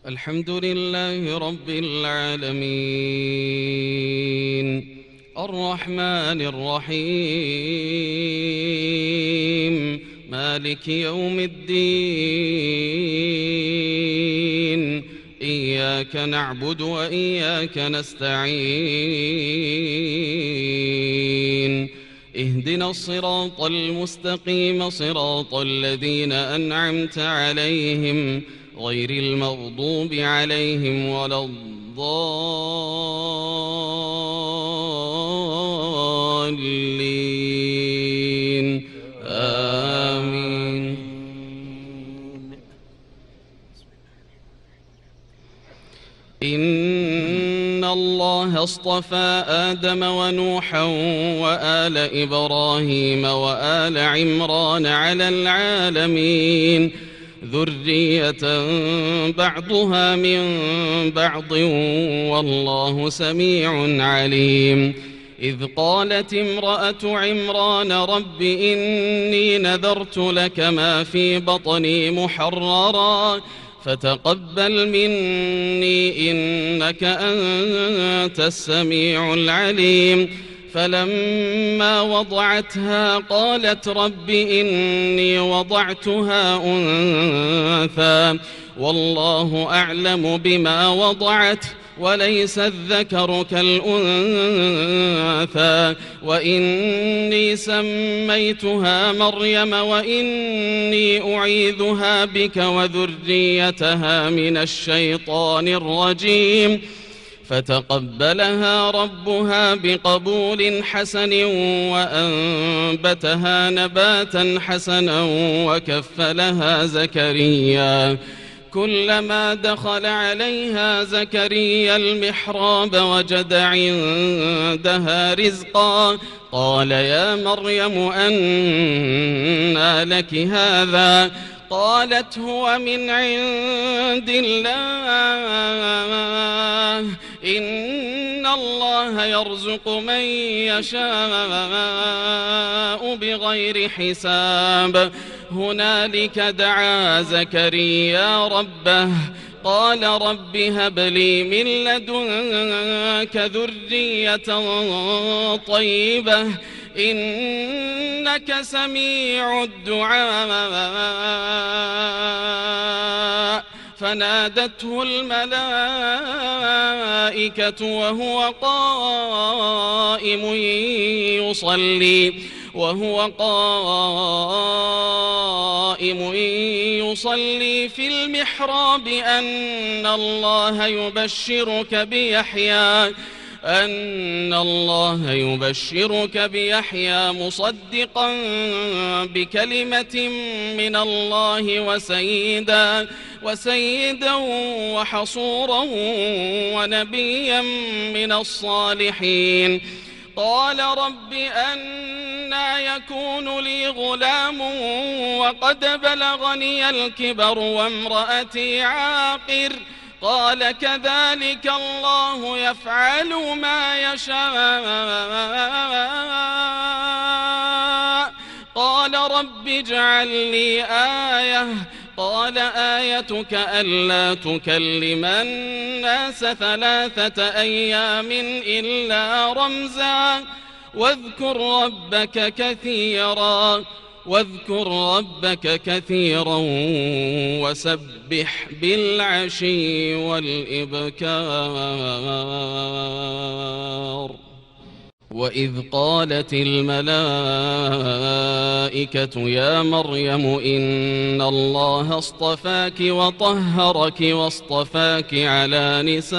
الحمد لله رب العالمين الرحمن الرحيم مالك يوم الدين إياك نعبد وإياك نستعين اهدنا الصراط المستقيم صراط الذين أنعمت عليهم غير المغضوب عليهم ولا الضالين آمين. إن الله اصطفى آدم ونوحا وآل إبراهيم وآل عمران على العالمين ذرية بعضها من بعض والله سميع عليم. إذ قالت امرأة عمران رب إني نذرت لك ما في بطني محررا فتقبل مني إنك أنت السميع العليم. فلما وضعتها قالت رب إني وضعتها أنثى والله أعلم بما وضعت وليس الذكر كالأنثى وإني سميتها مريم وإني أعيذها بك وذريتها من الشيطان الرجيم. فتقبلها ربها بقبول حسن وأنبتها نباتا حسنا وكفلها زكريا. كلما دخل عليها زكريا المحراب وجد عندها رزقا قال يا مريم أنى لك هذا قالت هو من عند الله إن الله يرزق من يشاء بغير حساب. هنالك دعا زكريا ربه قال رب هب لي من لدنك ذرية طيبة إنك سميع الدعاء. فنادته الملائكة وهو قائم يصلي في المحراب أن الله يبشرك بيحيى مصدقا بكلمة من الله وسيدا وحصورا ونبيا من الصالحين. قال رب أنى يكون لي غلام وقد بلغني الكبر وامرأتي عاقر قال كذلك الله يفعل ما يشاء. قال رب اجعل لي آية قال آيتك ألا تكلم الناس 3 أيام إلا رمزا واذكر ربك كثيرا وسبح بالعشي والإبكار. وإذ قالت الملائكة يا مريم إن الله اصطفاك وطهرك واصطفاك على نساء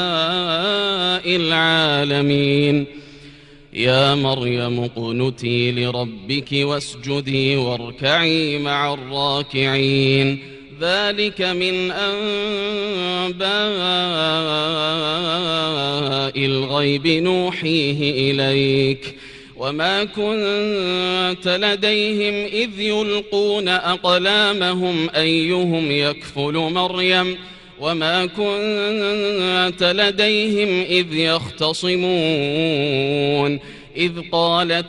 العالمين. يا مريم اقنتي لربك واسجدي واركعي مع الراكعين. ذلك من أنباء الغيب نوحيه إليك وما كنت لديهم إذ يلقون أقلامهم أيهم يكفل مريم وما كنت لديهم إذ يختصمون. إذ قالت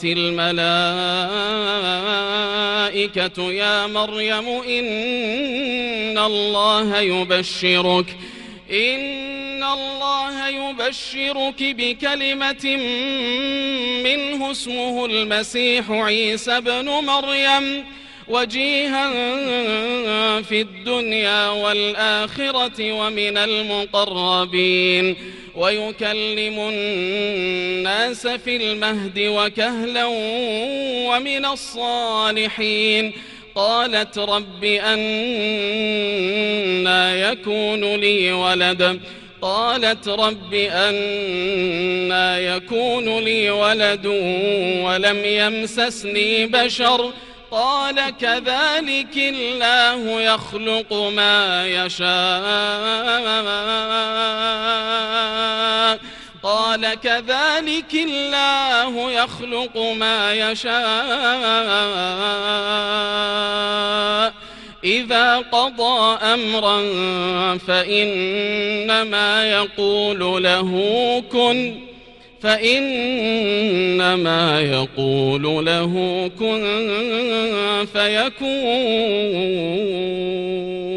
الملائكة يا مريم إن إن الله يبشرك بكلمة منه اسمه المسيح عيسى بن مريم وجيها في الدنيا والآخرة ومن المقربين ويكلم الناس في المهد وكهلا ومن الصالحين. قالت رب أنى يكون لي ولد ولم يمسسني بشر قال كذلك الله يخلق ما يشاء إذا قضى أمرا فإنما يقول له كن فيكون.